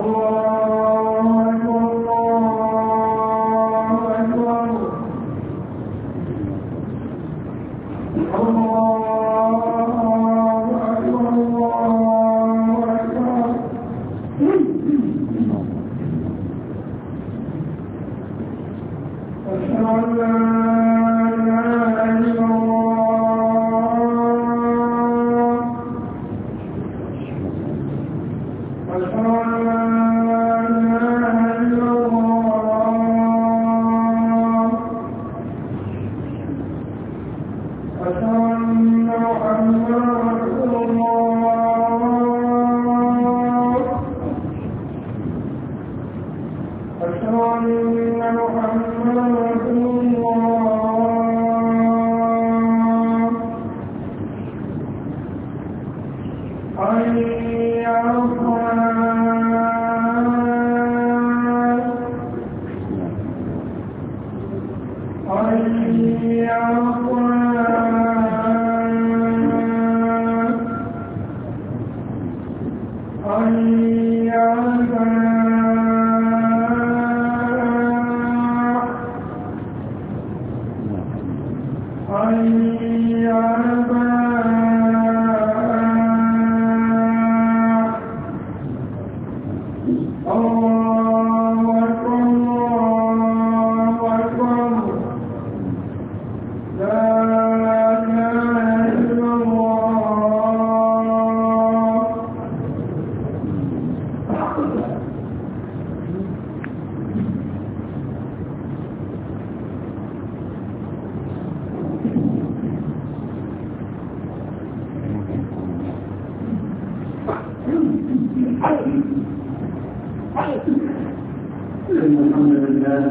الحمد لله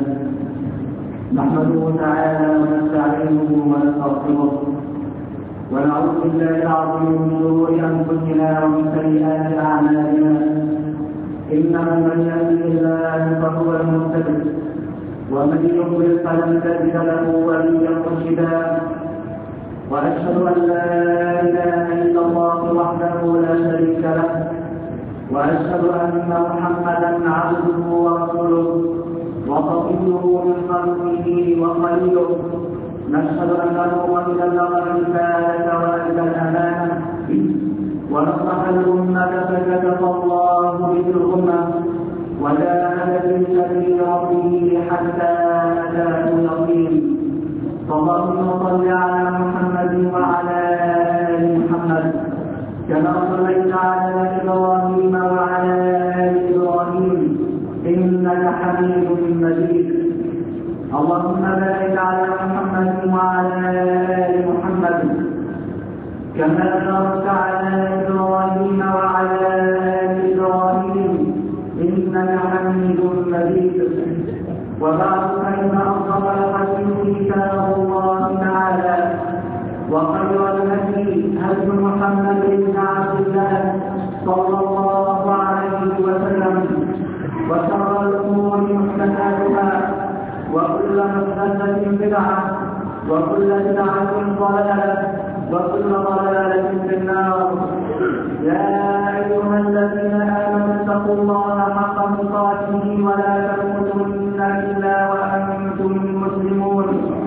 نحمده تعالى ونستعينه ونستغفره ونعوذ بالله العظيم من شرور انفسنا ومن سيئات اعمالنا انه من يهده الله فهو المهتد ومن يضلل فلن تجد له وليا مرشدا واشهد ان لا اله الا الله وحده لا شريك له وأشهد أن محمدا عبده ورسوله وصفيه من خلقه وخليله نشهد أنه قد بلغ الرسالة وأدى الأمانة ونصح الأمة فكتب الله به الأمة وجاهد في سبيل ربه حتى أتاه اليقين اللهم صل على محمد وعلى آل محمد كما صليت على إبراهيم وعلى آل إبراهيم إنك حميد مجيد اللهم بارك على محمد وعلى آل محمد كما باركت على إبراهيم وعلى آل إبراهيم إنك حميد مجيد وبعد فإن أصدق الحديث كتاب الله تعالى وخير الهدي هدي محمد بن عبد الله صلى الله عليه وسلم وشر الامور محدثاتها وكل محدثه بدعه وكل بدعه ضلاله وكل ضلاله في النار يا ايها الذين امنوا اتقوا الله حق تقاته ولا تموتن الا وانتم مسلمون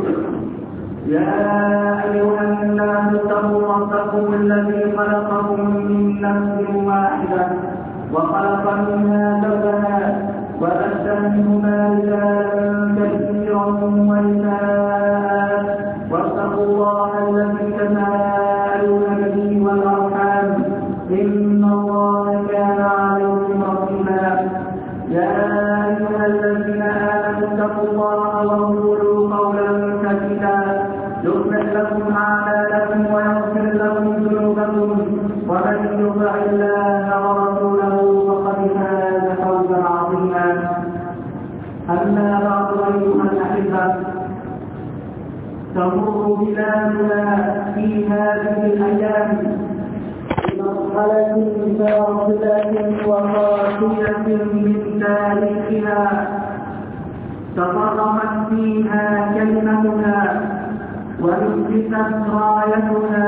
يا أيها الناس اتقوا ربكم الذي خلقكم من نفس واحدة وخلق منها زوجها وبث منهما رجالا كثيرا ونساء واتقوا الله الذي تساءلون به والأرحام إن الله كان عليكم رقيبا يا أيها الذين آمنوا اتقوا الله وقولوا قولا سديدا يصلح لكم أعمالكم ويغفر لكم ذنوبكم ومن يطع الله ورسوله فقد فاز فوزا عظيما أما بعد أيها الأحبة تمر بلادنا في هذه الأيام بمرحلة فاصلة وقاسية من تاريخها تفرقت فيها كلمتنا ونكست رايتنا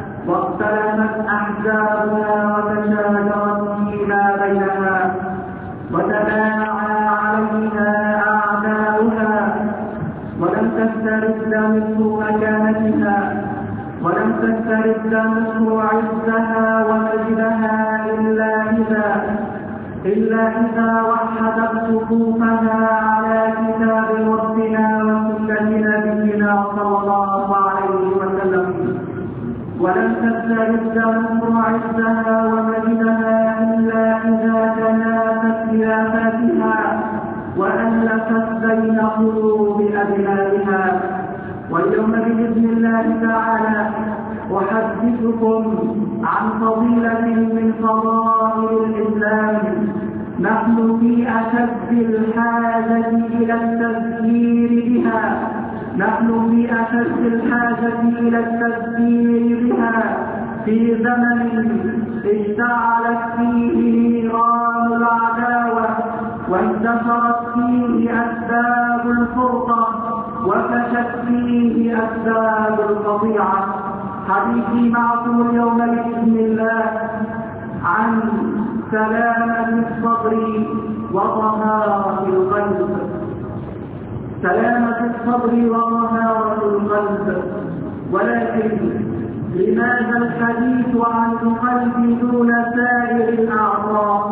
واختلفت احزابنا وتشاجرت فيما بينها إلا إذا وحدت صفوفها على كتاب ربنا وسنة نبينا صلى الله عليه وسلم، ولن تسترد نصر عزها ومجدها إلا إذا تنافت خلافاتها وألفت بين قلوب أبنائها. واليوم بإذن الله تعالى أحدثكم عن فضيلة من فضائل الإسلام نحن في أشد الحاجة إلى التذكير بها، نحن في أشد الحاجة إلى التذكير بها في زمن اشتعلت فيه نيران العداوة وانتشرت فيه أسباب الفرقة وفشت فيه أسباب القطيعة. حديثي معكم اليوم بإذن الله عن سلامة الصدر وطهارة القلب. سلامة الصدر وطهارة القلب. ولكن لماذا الحديث عن القلب دون سائر الأعضاء؟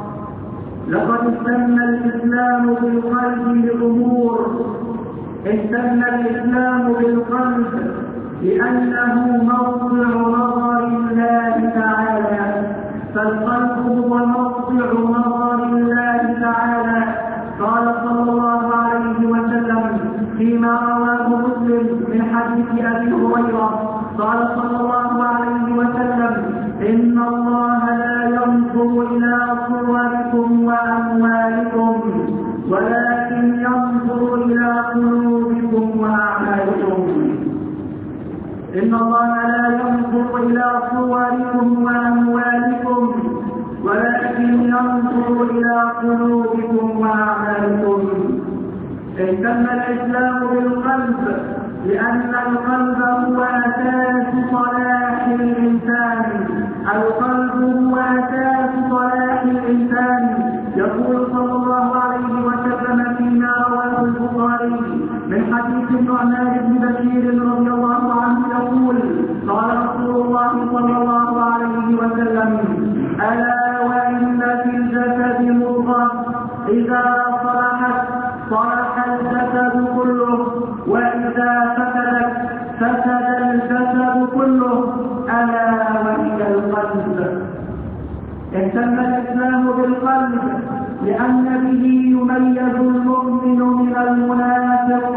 لقد اهتم الإسلام بالقلب لأمور. اهتم الإسلام بالقلب لأنه موضع نظر الله تعالى، فالقلب هو موضع نظر الله تعالى. قال صلى الله عليه وسلم فيما رواه مسلم من حديث أبي هريرة قال صلى الله عليه وسلم: إن الله لا ينظر إلى صوركم وأموالكم ولكن ينظر إلى قلوبكم وأعمالكم. إن الله لا ينظر إلى صوركم وأموالكم ولكن ينظر إلى قلوبكم وأعمالكم. اهتم الإسلام بالقلب لأن القلب هو أساس صلاح الإنسان. القلب هو أساس صلاح الإنسان. يقول صلى الله عليه وسلم فيما رواه البخاري من حديث النعمان بن بشير رضي الله عنه يقول: قال رسول الله صلى الله عليه وسلم: ألا وإن في الجسد مضغة إذا صلحت صلح الجسد كله وإذا فسدت فسد الجسد كله ألا وهي القلب. اهتم الإسلام بالقلب لأن به يميز المؤمن من المنافق.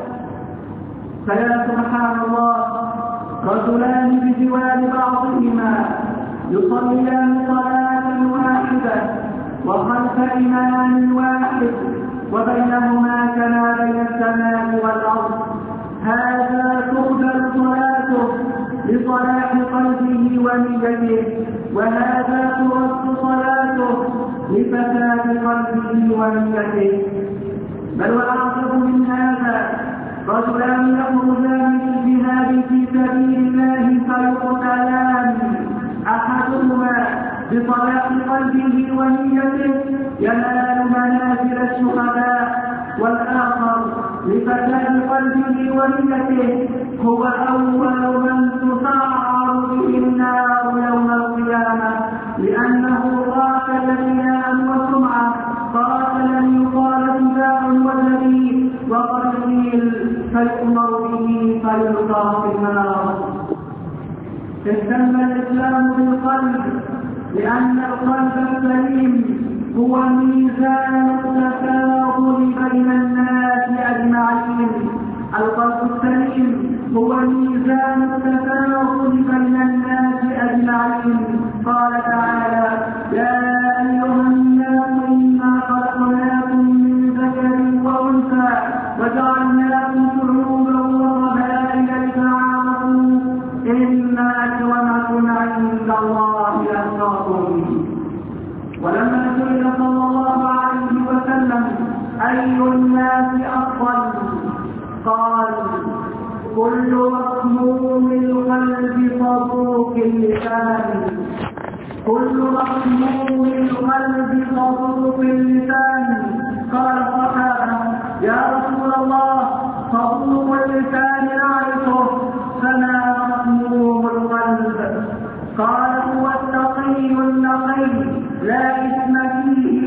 فيا سبحان الله، رجلان بجوار بعضهما يصليان صلاة واحدة وخلف إمام واحد وبينهما كما بين السماء والأرض، هذا تقبل صلاته لصلاح قلبه ونيته، وهذا ترد صلاته لفساد قلبه ونيته. بل وأعظم من هذا، رجلان يخرجان للجهاد في سبيل الله فيقتلان، أحدهما بصلاح قلبه ونيته ينال منازل الشهداء، والآخر لفساد قلبه ونيته هو أول من تسعر به النار يوم القيامة، لأنه قاتل رياء وسمعة، قاتل ليقال اتباع وذليل، وقد قيل فيؤمر به فيلقى في النار. اهتم الإسلام بالقلب لأن القلب السليم هو ميزان التفاضل بين الناس أجمعين. القلب السليم هو ميزان التفاضل بين الناس أجمعين. قال تعالى: يا أيها الناس إنا خلقناكم من ذكر وأنثى وجعلناكم شعوبا وقبائل لتعارفوا إن أكرمكم عند الله أتقاكم. ولما سئل صلى الله عليه وسلم أي الناس أفضل قال: كل مطموم القلب صدوق اللسان. كل مطموم القلب صدوق اللسان. قال الصحابة: يا رسول الله، صدوق اللسان نعرفه، فما مطموم القلب؟ قال: هو التقي النقي لا إثم فيه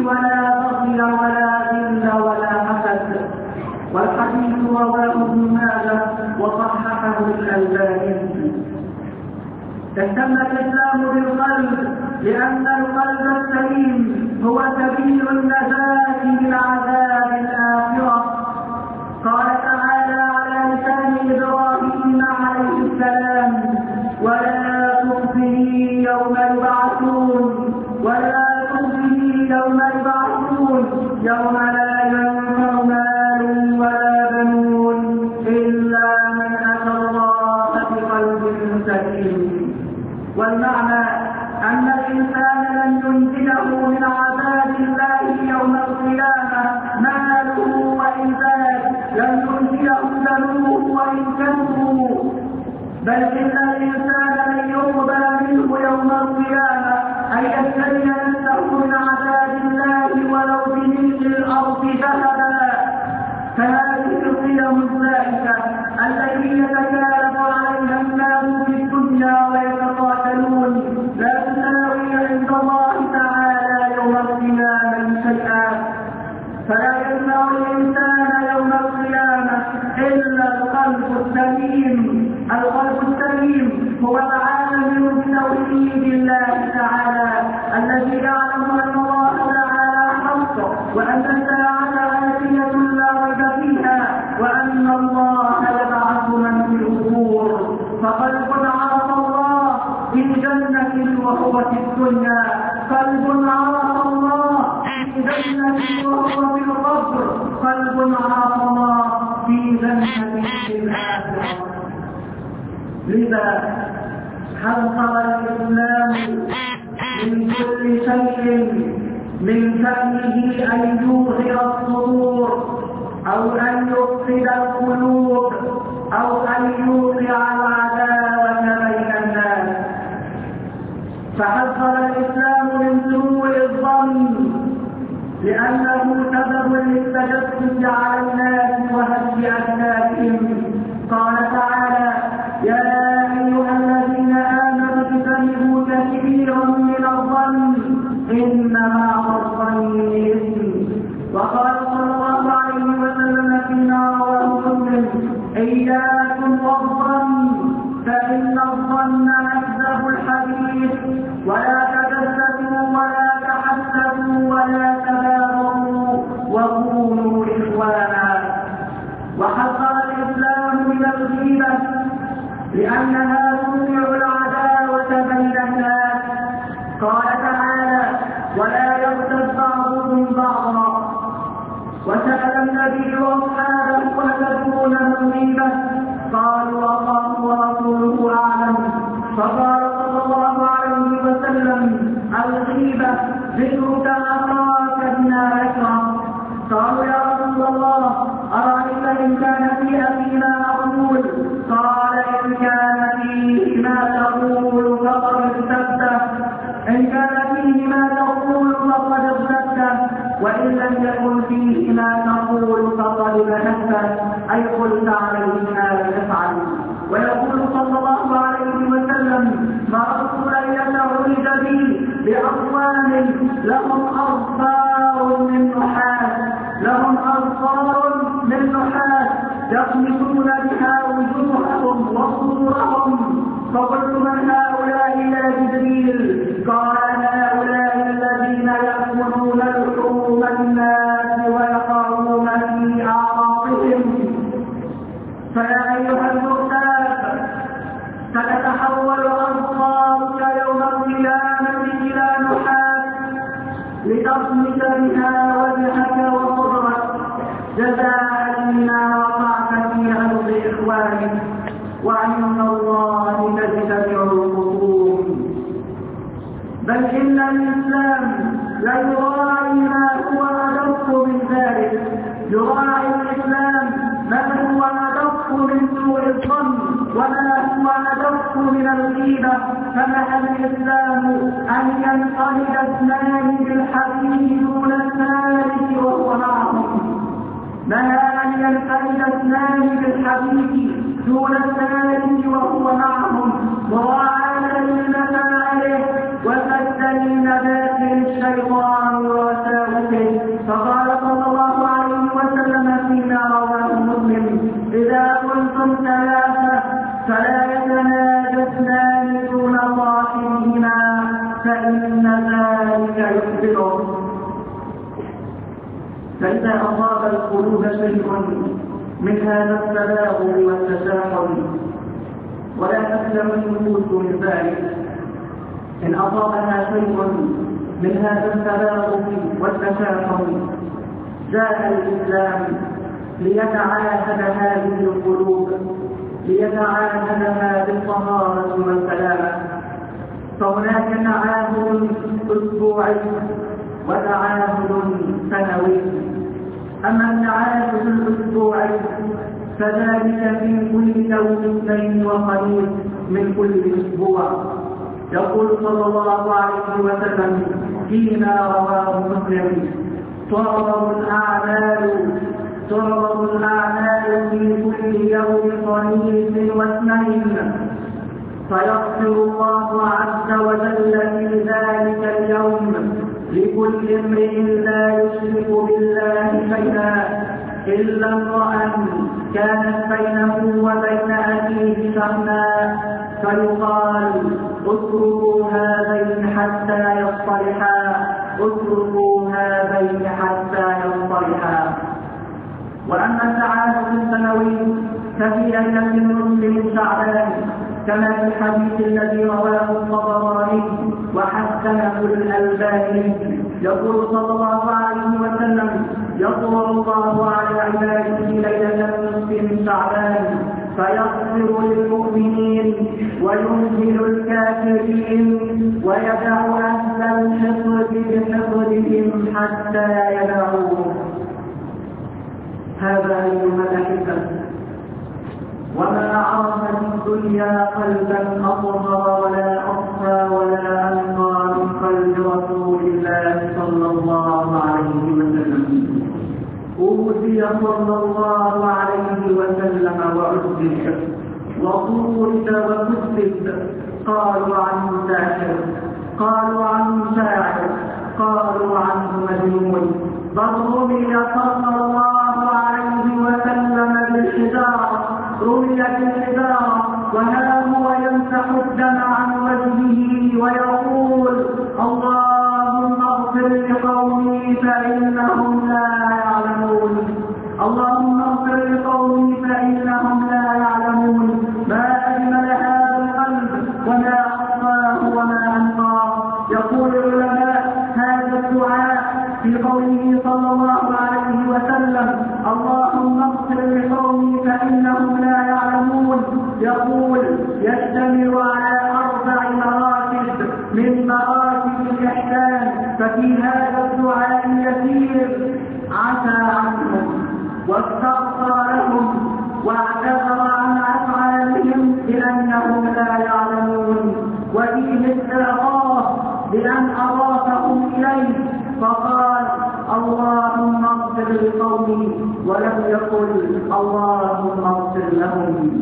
ولا بغي ولا غل ولا حسد. والحديث رواه ابن ماجه وصححه الألباني. اهتم الإسلام بالقلب لأن القلب السليم هو سبيل النجاة من عذاب الآخرة. قال تعالى على لسان إبراهيم عليه السلام: ولا تخزني يوم يبعثون ولا تخزني يوم يبعثون يوم لا ينفع مال ولا بنون إلا من أتى الله بقلب سليم. والمعنى أن الإنسان لن ينجده من عذاب الله يوم القيامة ماله وإن زاد، لن ينجده ذنوبه وإن كثروا، بل إن الإنسان لن يقبل منه يوم القيامة أن يبتلي نفسه من عذاب الله ولو بملء الأرض ذهبا. فهذه القيم الزائفة التي يتكالب عليها الناس في الدنيا ويتقاتلون لا تساوي عند الله تعالى يوم القيامة شيئا. فلا يسمع الإنسان يوم القيامة إلا القلب السليم. القلب السليم هو العالم بتوحيد الله تعالى الذي يعلم أن الله تعالى حق وأن الساعة آتية لا ريب فيها وأن الله يبعث من في القبور. فقلب عرف الله في جنة وهو في الدنيا، قلب عرف الله في جنة وهو في القبر، قلب عرف الله في جنة في الآخرة. لذا حذر الإسلام من كل شيء من شأنه أن يوغر الصدور أو أن يفسد القلوب أو أن يوقع العداوة بين الناس. فحذر الإسلام من سوء الظن لأنه سبب للتجسس على الناس وهز أجسادهم. قال تعالى: يا أيها الذين آمنوا اجتنبوا كثيرا من الظن إن بعض الظن إثم. وقال صلى الله عليه وسلم فيما رواه مسلم: إياكم والظن فإن الظن أكذب الحديث، ولا تجسسوا ولا تحسسوا ولا تباغضوا وكونوا إخوانا. وحذر الإسلام من الغيبة لأنها توقع العداوة بين الناس. قال تعالى: ولا يغتب بعضهم بعضا. وسأل النبي أصحابه هل تكون الغيبة؟ قالوا: الله ورسوله أعلم. فقال صلى الله عليه وسلم: الغيبة ذكرك أخاك بما يكره. قالوا: يا رسول الله أرأيت إن كان فيها فيما أقول؟ قال: إن كان فيه ما تقول فقد ارتدت، إن كان فيه ما تقول فقد ارتدت، وإن لم يكن فيه ما تقول فقد بهت، أي قلت عليه ما يفعل. ويقول صلى الله عليه وسلم: مررت ليلة عرج بي بأقوام لهم أظفار من نحاس، لهم أظفار من نحاس يخمسون بها وجوههم وصدورهم. فقلت: من هؤلاء يا جبريل؟ قال: هؤلاء الذين يأكلون لحوم الناس ويقعون في أعراضهم. فيا أيها المغتاب، ستتحول أظفارك يوم القيامة إلى نحاس لتصمت بها وجهك وصدرك جزاء لما وقعت في أرض إخوانك، وعند الله تجتمع الخصوم. بل إن الإسلام لا يراعي ما هو أدق من ذلك، يراعي الإسلام ما هو أدق من سوء الظن وما هو أدق من الغيبة. فنهى الإسلام أن ينقلب اثنان بالحديث دون الثالث وهو معهم، نهى أن ينقلب اثنان بالحديث دون الثالث وهو معهم، مراعاة لمسائله وسدا لنبات الشيطان ووساوسه فإن ذلك يخبره. فإذا أصاب القلوب شيء من هذا التباغض والتشاحن ولا تسلم النفوس من ذلك، إن أصابها شيء من هذا التباغض والتشاحن جاء الإسلام ليتعاهد هذه القلوب، ليتعاهدها بالطهارة والسلامة. فهناك تعاهد أسبوعي وتعاهد سنوي. أما التعاهد الأسبوعي فذلك في كل يوم اثنين وخميس من كل أسبوع. يقول صلى الله عليه وسلم فيما رواه مسلم: تعرض الأعمال في كل يوم خميس واثنين، فيغفر الله عز وجل في ذلك اليوم لكل امرئ لا يشرك بالله شيئا إلا امرأ كانت بينه وبين أخيه شحناء، فيقال: اتركوا هذين حتى يصطلحا، اتركوا هذين حتى يصطلحا. وأما التعاهد السنوي ففي ليلة النصف من شعبان، كما في الحديث الذي رواه الطبراني وحسنه الألباني. يقول صلى الله عليه وسلم: يطلع الله على عباده ليلة النصف من شعبان فيغفر للمؤمنين وينزل الكافرين ويدع أهل الحقد بحقدهم حتى يدعوه. هذا أيها الأحبة وما عرف في الدنيا قلبا أطهر ولا أصفى ولا أنقى من قلب رسول الله صلى الله عليه وسلم. أوذي صلى الله عليه وسلم وعذب وطرد وكذب، قالوا عنه ساحر، قالوا عنه شاعر، قالوا عنه مجنون، بل رمي صلى الله عليه وسلم بالحجارة، رمي بالحجارة وها هو يمسح الدم عن وجهه ويقول: اللهم اغفر لقومي فإنهم لا يعلمون، اللهم اغفر لقومي فإنهم لا يعلمون. ما أجمل هذا القلب وما أصفاه وما أنقاه. يقول العلماء: هذا الدعاء في قوله صلى الله عليه وسلم: اللهم اغفر لقومي فإنهم لا يعلمون، يقول يشتمل على 4 مراتب من مراتب الإحسان. ففي هذا الدعاء يسير عفى عنهم واستغفر لهم واعتذر عن أفعالهم بأنهم لا يعلمون، وفيه استعطاف بأن أضافهم إليه فقال: اللهم اغفر لقومي، ولم يقل اللهم اغفر لهم.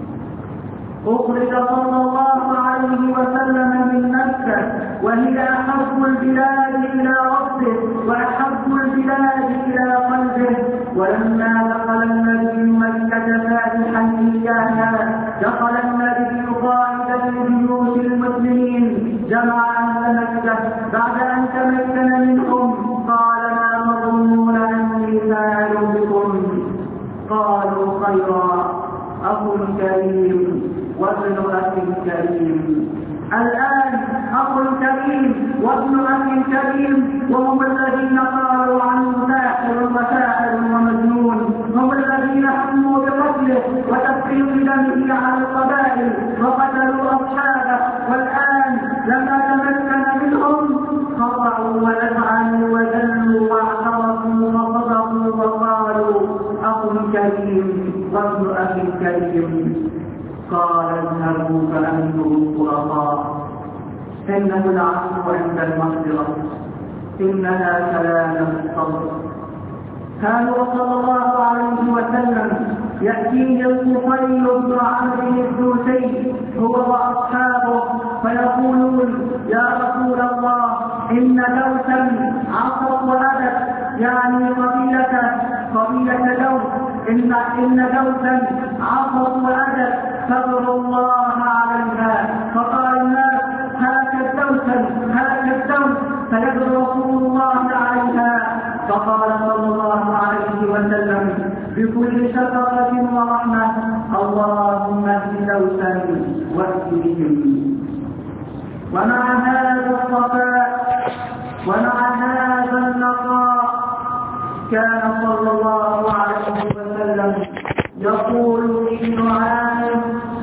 أخرج صلى الله عليه وسلم من مكة وهي أحب البلاد إلى ربه وأحب البلاد إلى قلبه، ولما دخل النبي مكة فاتحا إياها دخل النبي قائدا لجيوش المسلمين جمع أهل مكة بعد أن تمكن منهم. قال: ما تظنون أني فاعل بكم؟ قالوا: خيرا، أخ كريم وابن أخ كريم. الآن أخ كريم وابن أخ كريم، وهم الذين قالوا عنه ساحر وساحر ومجنون، هم الذين هموا بقتله وتفريق دمه على القبائل وقتلوا أصحابه، والآن لما تمكن منهم خضعوا ونفعلوا وذلوا واعترفوا وصدقوا وقالوا: أخ كريم وابن أخ كريم. قال: اذهبوا فأنتم الطلقاء، إنه العفو عند المغفرة، إنها كلام الصبر. كان صلى الله عليه وسلم يأتيه الطفيل بن عمرو الدوسي هو وأصحابه فيقولون: يا رسول الله، إن دوسا عصت وأبت، يعني قبيلة دوس، إن دوسا عصت وأبت فاغفر الله عليها. فقال الناس: هاك الدوس فيدعو رسول الله عليها. فقال صلى الله عليه وسلم بكل شفقة ورحمة: اللهم اهد دوسا واهدهم. ومع هذا الصفاء ومع هذا النقاء كان صلى الله عليه وسلم يقول في دعائه: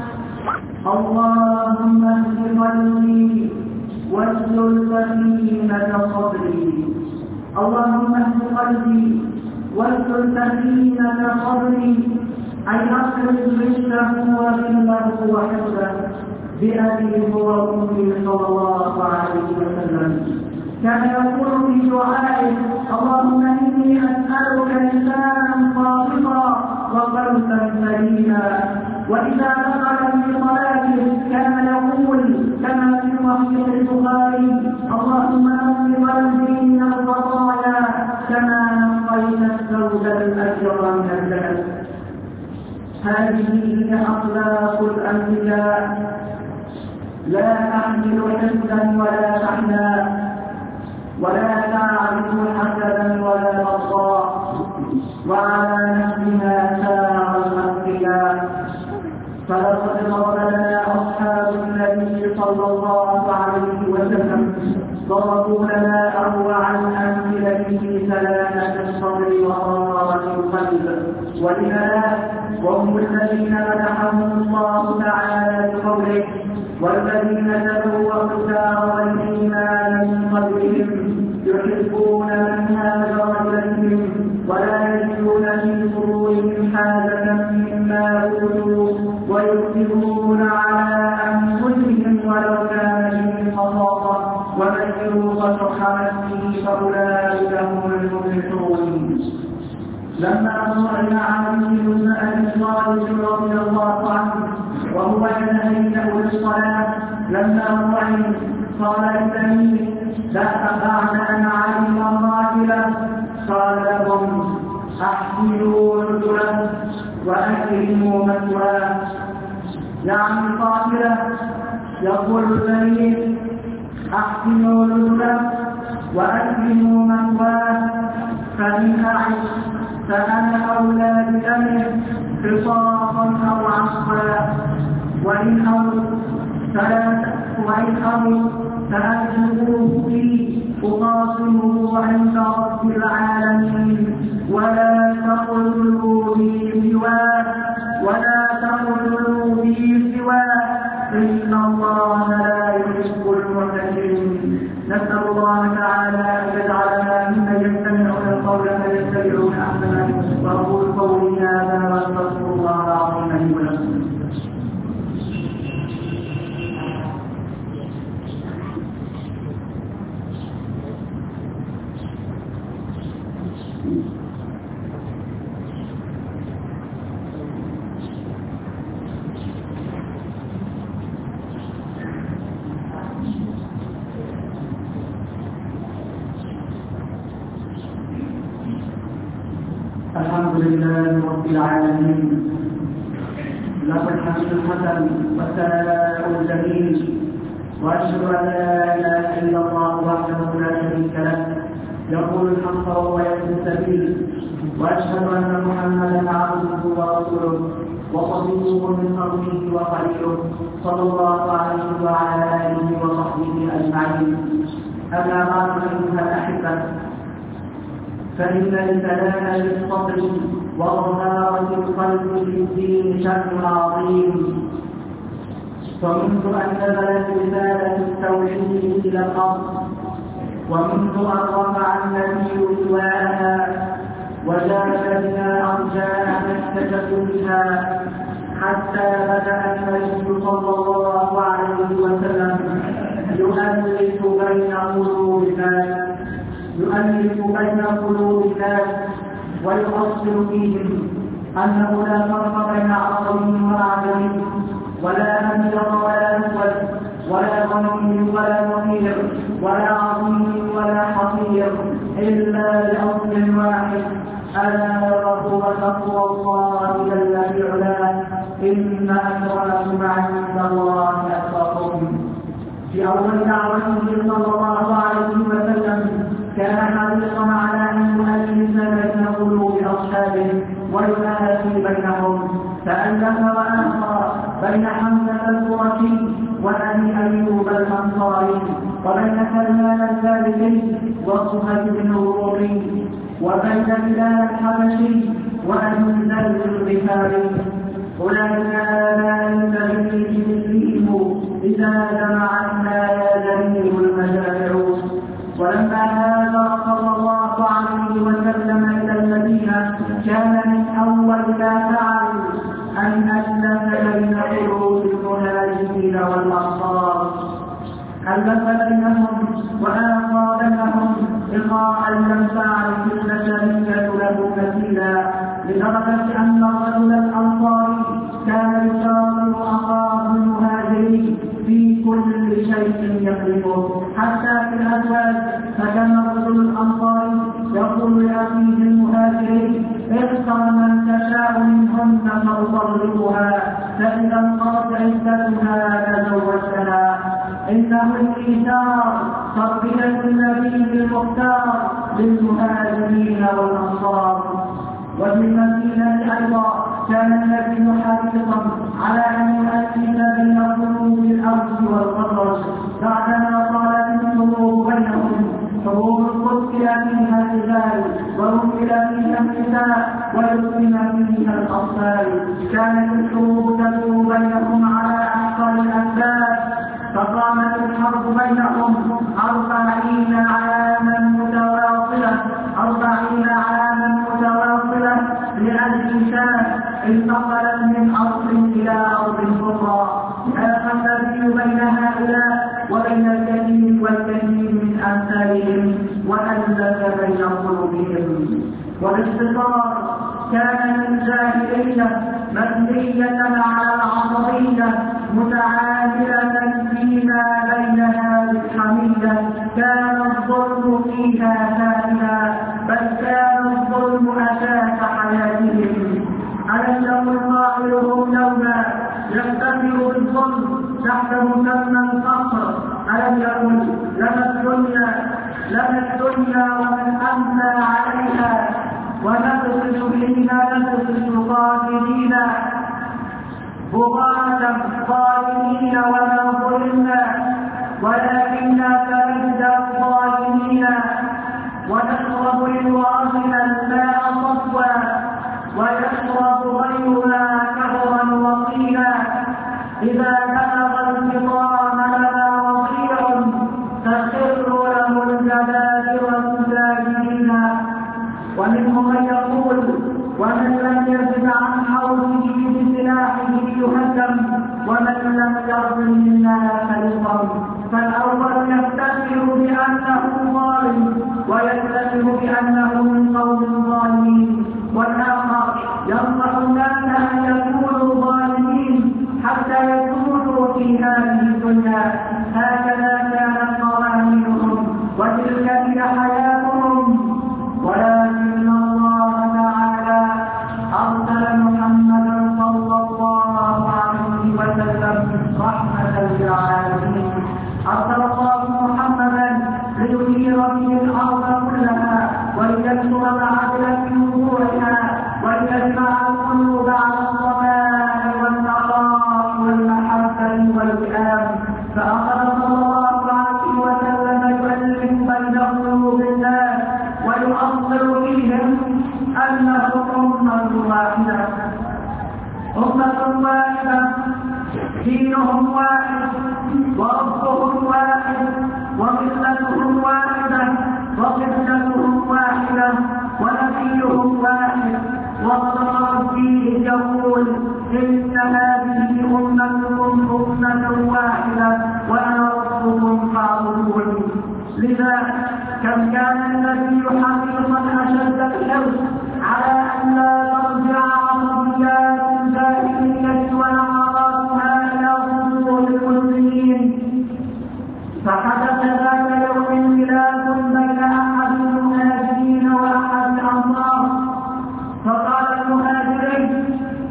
اللهم اهد قلبي واسلل سكينة صدري. اللهم اهد قلبي واسلل سكينة صدري، أي أخرج رشده وغله وحفظه بأبي وأمي صلى الله عليه وسلم. كان يقول في دعائه: اللهم إني أسألك لسانا صادقا وقلبا سليما. وإذا دخل في صلاته كان يقول كما في صحيح البخاري: اللهم نقي قلبي من الخطايا كما نقيت الثوب الأبيض من الدنس. هذه هي أخلاق الأنبياء، لا تحمل حزنا ولا حزنا، ولا تعرف حسدا ولا بغضاء، وعلى نفسها سار الأنبياء. فلقد ضرب لنا أصحاب النبي صلى الله عليه وسلم، ضربوا لنا أروع الأمثلة في سلامة الصدر وقرارة القلب والإنابة، وهم الذين مدحهم الله تعالى بقوله: والذين تبوأوا الدار والإيمان من قبلهم يحبون من هاجر إليهم ولا يجدون في صدورهم حاجة مما أوتوا ويؤثرون على أنفسهم ولو كان بهم خصاصة ومن يوق شح نفسه فأولئك هم المفلحون. لما سئل علي بن أبي طالب رضي الله عنه وهو يتهيأ للصلاة لما طعن قال: إنني لا بعد أن علم الراجل. قال لهم: أحسنوا نزله وأكرموا مثواه. يعني قائلا يقول السيد: أحسنوا نزله وأكرموا مثواه، فإن أعش فأنا أولى بدمه قصاصا أو عصفا، وإن فأجلبوه فيه أقاصمه عند رب العالمين، ولا تقتلوا بي سواه إن الله لا يحب المعتدين. نسأل الله تعالى أن يجعلنا ممن يستمعون القول فيتبعون أحسنه. وأقول قولي هذا وأستغفر الله العظيم لي ولكم. الحمد لله رب العالمين، له الحمد الحسن والثناء الجميل، واشهد ان لا اله الا الله وحده لا شريك له يقول الحق وهو يهدي السبيل، واشهد ان محمدا عبده ورسوله وصفيه من خلقه وخليله صلى الله عليه وعلى اله وصحبه اجمعين. اما بعد ايها الاحبه، فإن السلام للصدر وظهارة القلب في الدين شأن عظيم. فمنذ أن نزلت رسالة التوحيد إلى الأرض، ومنذ أن رفع النبي لواءها وجاء بنا أرجاء مكة كلها، حتى بدأ النبي صلى الله عليه وسلم يؤلف بين قلوب الناس ويؤصل فيهم أنه لا فرق بين عربي وأعجمي، ولا أبيض ولا أسود، ولا غني ولا فقير، ولا عظيم ولا حقير، إلا لأصل واحد: ألا وهو تقوى الله جل في علاه، إن أكرمكم عند الله أتقاكم. في أول دعوته صلى الله عليه وسلم كان حريصا على أن يؤلف بين قلوب أصحابه ويؤلف بينهم، فألف وآخى بين حمزة القرشي وأبي أيوب الأنصاري، وبين سلمان الفارسي وصهيب بن الرومي، وبين بلال الحبشي وأبي ذر الغفاري. أولئك آباء الذين مثلهم إذا جمعنا يا جميع المجامع. ولما هاجر صلى الله عليه وسلم إلى المدينة كان من أول ما فعل أن ألف بين قلوب المهاجرين والأنصار، ألف بينهم وآخى بينهم إخاء لم تعرف البشرية له مثيلا، لدرجة أن الرجل الأنصاري كان يشاور أخاه المهاجري في كل شيء يقربه حتى في الأزواج، فكان الرجل الأنصاري يقول لأخيه المهاجري اختر من تشاء منهن فأطلقها، فإذا انقضت عدتها تزوجتها. إنه الإيثار تربية النبي المختار للمهاجرين والأنصار. وفي المدينة أيضا كان النبي حريصا على أن يؤلف بين قلوب الأرض والخضر بعدما طالت الحروب بينهم، حروب قتل فيها الرجال ورمل فيها النساء ويسلم فيها الأطفال. كانت الحروب تدور بينهم على أحقر الأسباب، فقامت الحرب بينهم 40 عاما متواصلة لأجل شان انتقلت من أرض إلى أرض أخرى. آخى النبي بين هؤلاء وبين الكثير والكثير من أمثالهم وألف بين قلوبهم. والاختصار كان من الجاهلية مبنية على العصبية متعاملة فيما بينها بالحمية، كان الظلم فيها سائلا، بل كان الظلم أساس حياتهم. ألم يكن قائلهم لولا يفتخر بالظلم تحت مسمى الفقر؟ ألم يكن لنا الدنيا ومن أمنى عليها ونبطش حين نبطش قاتلين بغاة ظالمين وما ظلمنا، ولكننا كمثل الظالمين ونشرب للواصل الماء صفوا ويشرب غيرنا كهرا وطينا. إذا بلغ الفطام لنا وطير تخر له الجبابرة ساجدين. ومنهم من يقول ومن لم يزد عن حوله بسلاحه يهزم ومن لم يرض منا فيقم. فالأول يفتخر بأنه ظالم ويفتخر بأنه من قوم ظالمين، والآخر ينصح الناس أن يكونوا ظالمين حتى يكونوا في هذه الدنيا. هكذا كانت قوانينهم وتلك هي حياتهم. ولكن الله تعالى أرسل محمدا صلى الله عليه وسلم رحمة للعالمين. أرسل الله محمدا لينير به الأرض كلها وليكسر العدل في وضوحها وليجمع القلوب على الصفاء والنقاء والمحبة والوئام. فأخذ صلى الله عليه وسلم يؤلف بين قلوب الناس ويؤصل فيهم أنهم أمة واحدة دينهم واحد وربهم واحد وملتهم واحدة وقبلتهم واحدة ونبيهم واحد. وصدق ربي يقول إن هذه أمتكم أمة واحدة وأنا ربكم فاعبدون. لذا كم كان النبي حريصا أشد الحرص على أن لا ترجع عصبيات الجاهلية ونعراتها إلى صدور المسلمين. فحدث ذات يوم خلاف بين أحد المهاجرين وأحد الأنصار، فقال المهاجرين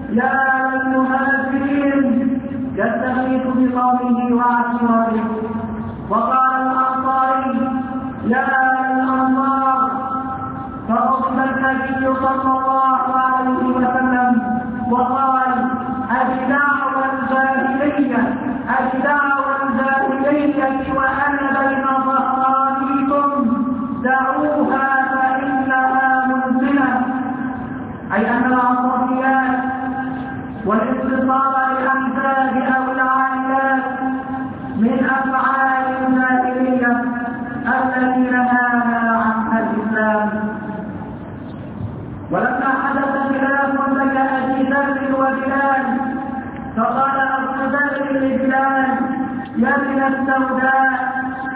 يا المهاجرين يستغيث بقومه وعشيرته، النبي صلى الله عليه وسلم وقال: الدعوة الجاهلية وأنا بين ظهرانيكم دعوها فإنها منزلة، أي أن العصبيات والاتصال بالأنساب أو العائلات من أفعال الجاهلية التي نهانا عنها الإسلام. ولما حدث خلاف بين أبي ذر وبلال فقال أبو ذر لبلال: يا ابن السوداء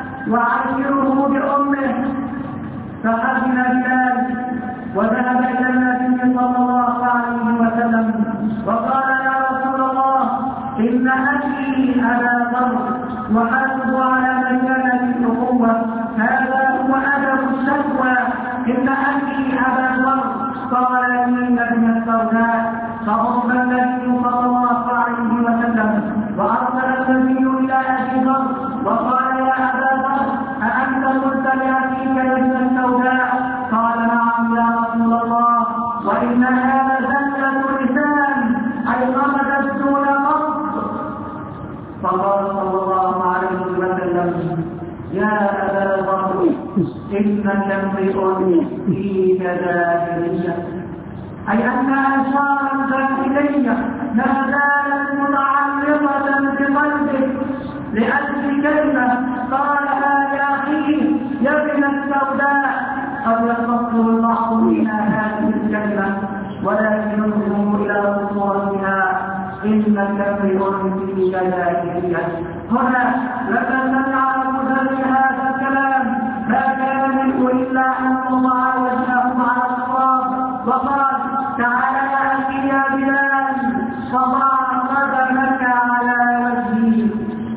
وعيره بأمه، فحزن بلال وذهب إلى النبي صلى الله عليه وسلم وقال: يا رسول الله، إن أبي أبا ذر وحسب على مكانة الأخوة، هذا هو أدب الشكوى، إن أبي أبا ذر. قال: إن ابن السوداء. فغضب النبي صلى الله عليه وسلم وأرسل النبي إلى أبي ذر وقال: يا أبا ذر، أأنت قلت لأبيك يا ابن السوداء؟ قال: نعم يا رسول الله، وإن هذا زلة لسان، أي غمدت دون قصد. فقال صلى الله عليه وسلم: يا أبا ذر، إنك امرئ فيك جاهلية، أي أن آثار الجاهلية لا زالت متعلقة بقلبك لأجل كلمة قالها لأخيه يا ابن السوداء. قد يختصر البعض من هذه الكلمة ولكن ينظر إلى صورتها: إنك امرئ فيك جاهلية. هنا لما سمع أبو ذر هذا الكلام ما كان منه إلا أن الله وجهه على الصواب وقال: تعالى يا أخي يا بلال، فضع قدمك على وجهي.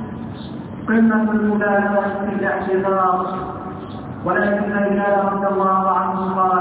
قمة المبالغة في الاعتذار. ولكن بلال رضي الله عنه قال: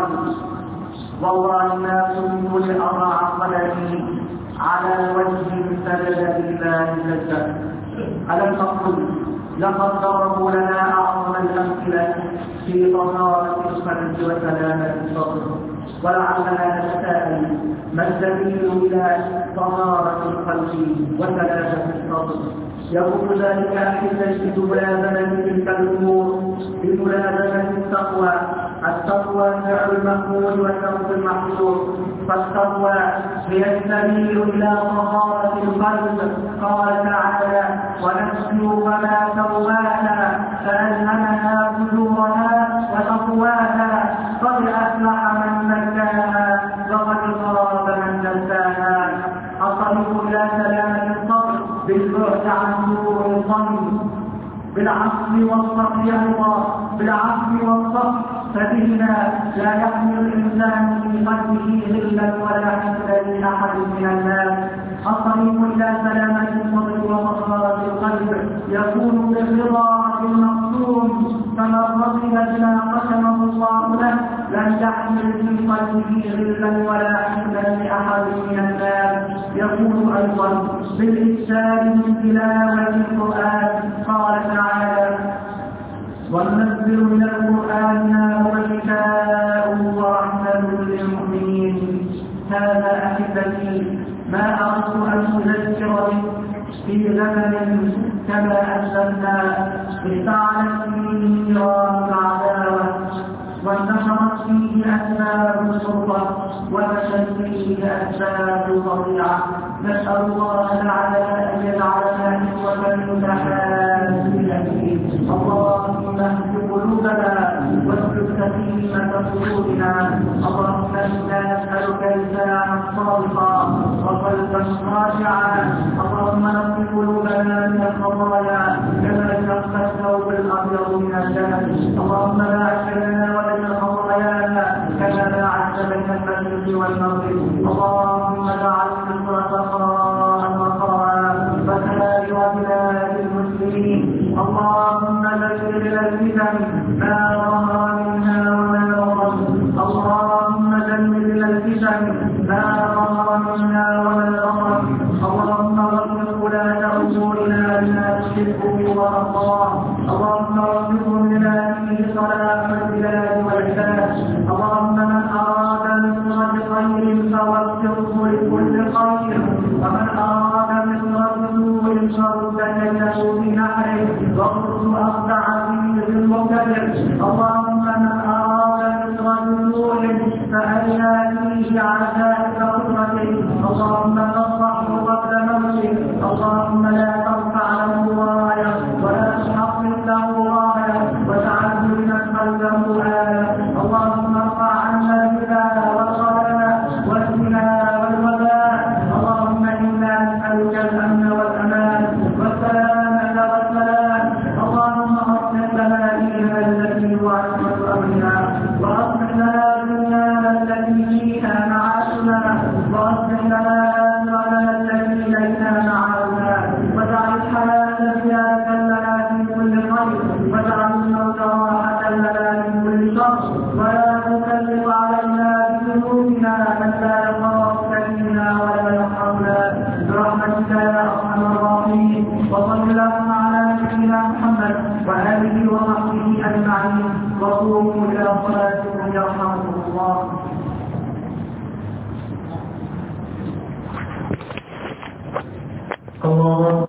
والله ما كنت لأضع قدمي على وجه سجد لله سجدا. ألم تقل لقد ضربوا لنا أعظم الأمثلة في طهارة القلب وسلامة الصدر، ولعلنا نتساءل ما الدليل إلى طهارة القلب وسلامة الصدر؟ يقول ذلك أحبتي بملازمة تلك الأمور بملازمة التقوى. التقوى فعل المأمور وترك المحظور، فالتقوى هي السبيل إلى طهارة القلب. قال تعالى: ونفس وما سواها فألهمها فجورها وتقواها، قد أفلح من زكاها وقد خاب من دساها. الطريق إلى سلامة الصدر بالبعد عن سوء الظن، بالعفو والصفح، فبهما لا يحمل الإنسان في قلبه غلا ولا حسدا لأحد من الناس. الطريق إلى سلامة الصدر وطهارة القلب يكون بالرضا بالمقسوم، فمن رضي بما قسمه الله له لم يحمل في قلبه غلا ولا حسدا لأحد من الناس. يكون أيضا بالإحسان من تلاوة القرآن. قال تعالى: وننزل من القرآن ما هو شفاء ورحمة للمؤمنين. هذا أحبتي ما أردت أن أذكر به في زمن كما أسلمنا اشتعلت فيه نيران العداوة وانتشرت فيه أسباب السلطة وفشت فيه أسباب الطبيعة. نسأل الله تعالى أن يجعلنا إخوة متحابين فيه. اللهم اهد قلوبنا واسلك سكينة قلوبنا. اللهم إنا نسألك لسانا صادقا وقلبا خاشعا. اللهم نقي قلوبنا من الخطايا كما ينقى الثوب الأبيض من الدنس. اللهم باعد بيننا وبين خطايانا كما باعدت بين المشرق والمغرب. اللهم اجعل مصر سخاء رخاء وسائر بلاد المسلمين. اللهم ذكر الفتن ما ظهر منها وما بطن. اللهم جنب الفتن ما ظهر منها وما بطن. اللهم وفق ولاة امورنا بما تحبه وترضاه. اللهم وفقهم لما فيه صلاح البلاد والعباد. اللهم من اراد على ذلك قدرته. اللهم تصلحه قبل موته. اللهم لا ترفع له رايه ولا تحقق له رايه واجعله لمن خلفه آية. اللهم ارفع عنا البلاء والغلاء والزنا والوباء. اللهم انا نسالك الامن والامان والسلامه والسلام. اللهم اصلح لنا ديننا التي هو عصمه امرنا، واصلح لنا دنيانا التي فيها معاشنا، واصلح لنا اخرتنا التي اليها معادنا، واجعل الحياه زياده لنا في كل خير، واجعل الموت راحه لنا من كل شر، ولا تسلط علينا بذنوبنا من لا يخافك فينا ولا يرحمنا برحمتك يا ارحم الراحمين. وصل اللهم على نبينا محمد واله وصحبه اجمعين، وقوموا الى صلاتكم يرحمكم الله.